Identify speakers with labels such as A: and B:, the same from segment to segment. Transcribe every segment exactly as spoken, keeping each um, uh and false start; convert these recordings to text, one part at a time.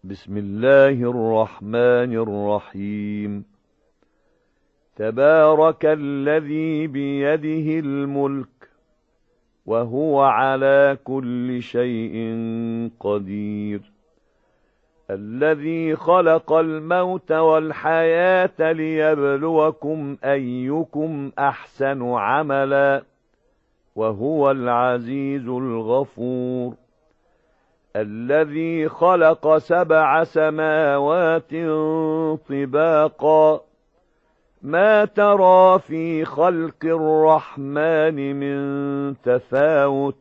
A: بسم الله الرحمن الرحيم. تبارك الذي بيده الملك وهو على كل شيء قدير، الذي خلق الموت والحياة ليبلوكم أيكم أحسن عملا وهو العزيز الغفور، الذي خلق سبع سماوات طباقا ما ترى في خلق الرحمن من تفاوت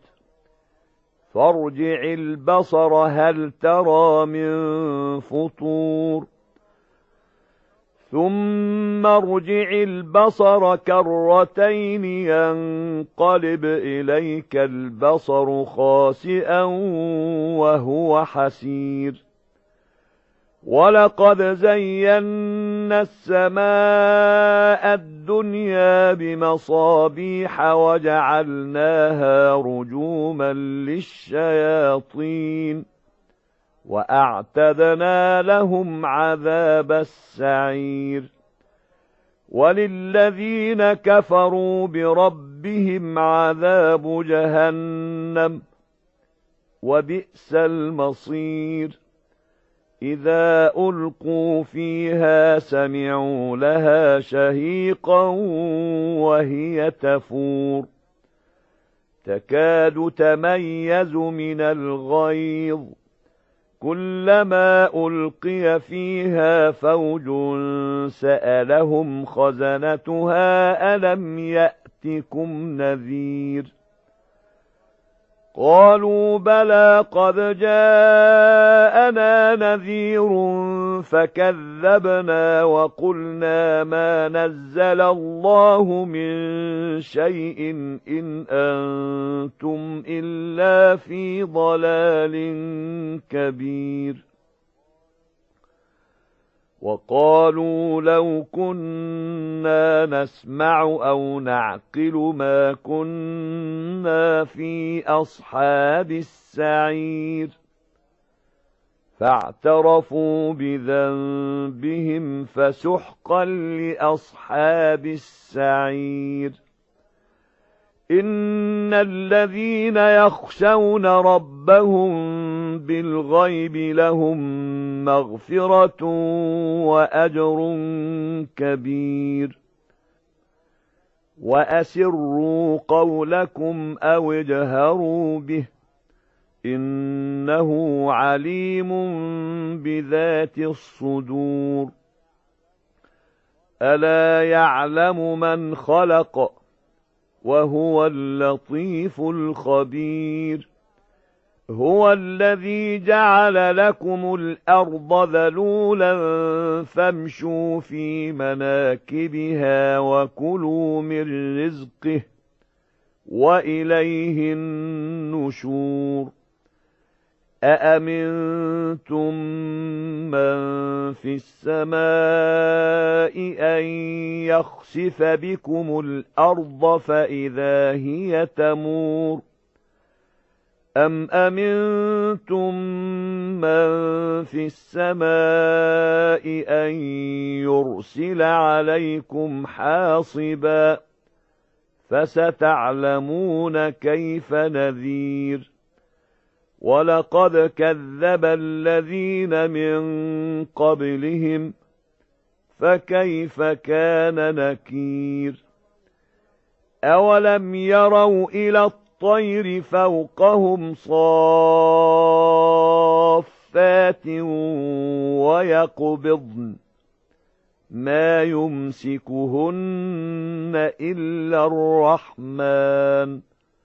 A: فارجع البصر هل ترى من فطور ثم ارجع البصر كرتين ينقلب إليك البصر خاسئا وهو حسير، ولقد زينا السماء الدنيا بمصابيح وجعلناها رجوما للشياطين وأعتدنا لهم عذاب السعير، وللذين كفروا بربهم عذاب جهنم وبئس المصير، إذا ألقوا فيها سمعوا لها شهيقا وهي تفور تكاد تميز من الغيظ، كلما ألقي فيها فوج سألهم خزنتها ألم يأتكم نذير، قالوا بلى قد جاءنا نذير فكذبنا وقلنا ما نزل الله من شيء إن أنتم إلا في ضلال كبير، وقالوا لو كنا نسمع أو نعقل ما كنا في أصحاب السعير، فاعترفوا بذنبهم فسحقا لأصحاب السعير، إن الذين يخشون ربهم بالغيب لهم مغفرة وأجر كبير، وأسروا قولكم أو اجهروا به إنه عليم بذات الصدور، ألا يعلم من خلق وهو اللطيف الخبير، هو الذي جعل لكم الأرض ذلولا فامشوا في مناكبها وكلوا من رزقه وإليه النشور، أأمنتم من في السماء أن يخسف بكم الأرض فإذا هي تمور، أم أمنتم من في السماء أن يرسل عليكم حاصبا فستعلمون كيف نذير، ولقد كذب الذين من قبلهم فكيف كان نكير، أولم يروا إلى الطير فوقهم صافات ويقبضن ما يمسكهن إلا الرحمن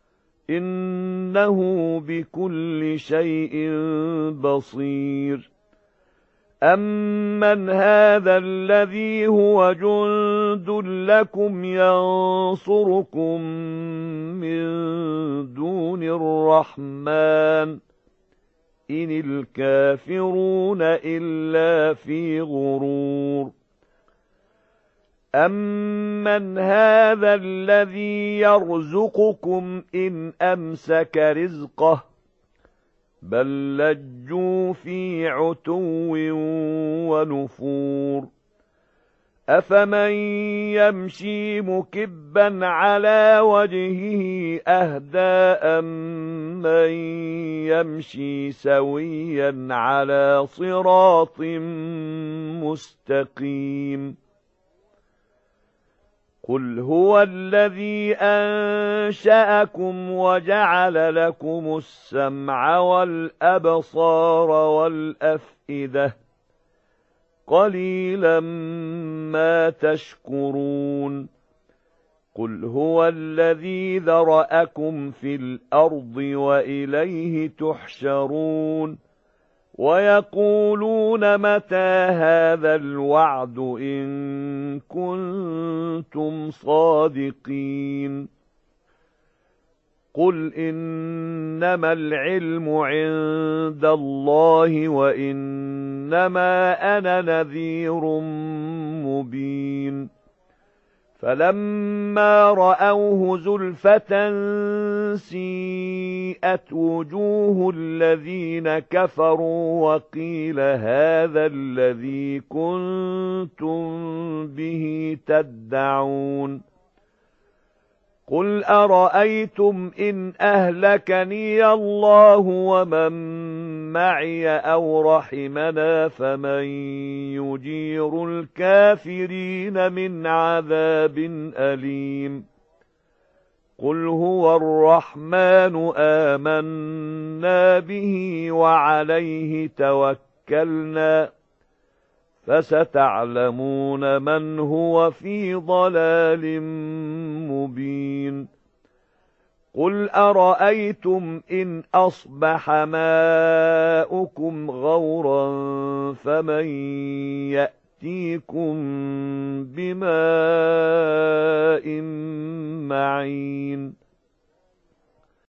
A: إنه بكل شيء بصير، أمن هذا الذي هو جند لكم ينصركم من دون الرحمن إن الكافرون إلا في غرور، أَمَّنْ هَذَا الَّذِي يَرْزُقُكُمْ إِنْ أَمْسَكَ رِزْقَهُ بل لجوا في عتو ونفور أفمن يمشي مكبا على وجهه أهدى أمن يمشي سويا على صراط مستقيم قل هو الذي أنشأكم وجعل لكم السمع والأبصار والأفئدة قليلا ما تشكرون قل هو الذي ذرأكم في الأرض وإليه تحشرون ويقولون متى هذا الوعد إن كنتم صادقين قل إنما العلم عند الله وإنما أنا نذير مبين فلما رأوه زلفة سيئت وجوه الذين كفروا وقيل هذا الذي كنتم به تدعون قل أرأيتم إن أهلكني الله ومن معي أو رحمنا فمن يجير الكافرين من عذاب أليم قل هو الرحمن آمنا به وعليه توكلنا فستعلمون من هو في ضلال مبين قل أرأيتم إن أصبح ماؤكم غورا فمن يأتيكم بماء معين